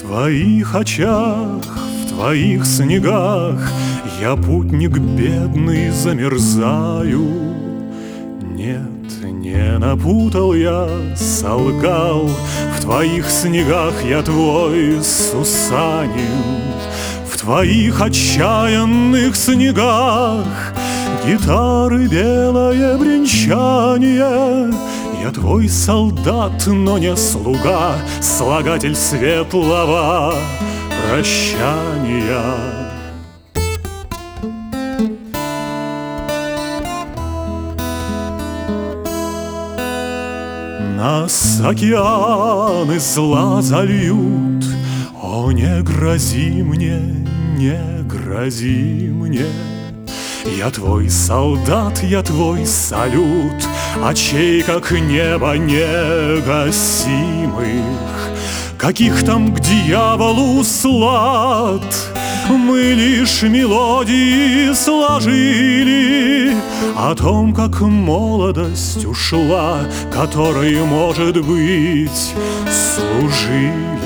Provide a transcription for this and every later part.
твоих очах, в твоих снегах я, путник бедный, замерзаю. Нет, не напутал я, солгал, в твоих снегах я твой Сусанин. В твоих отчаянных снегах гитары белое бренчание. Я твой солдат, но не слуга, слагатель светлого прощания. Нас океаны зла зальют, о, не грози мне, не грози мне. Я твой солдат, я твой салют, очей, как небо негасимых. Каких там к дьяволу слад мы лишь мелодии сложили о том, как молодость ушла, которой, может быть, служили.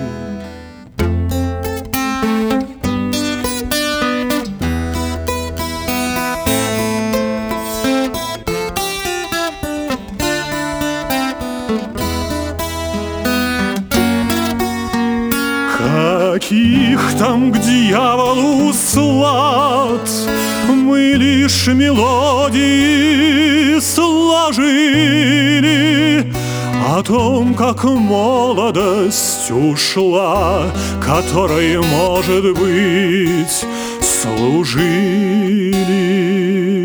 Каких там к дьяволу слад мы лишь мелодии сложили о том, как молодость ушла, которой, может быть, служили.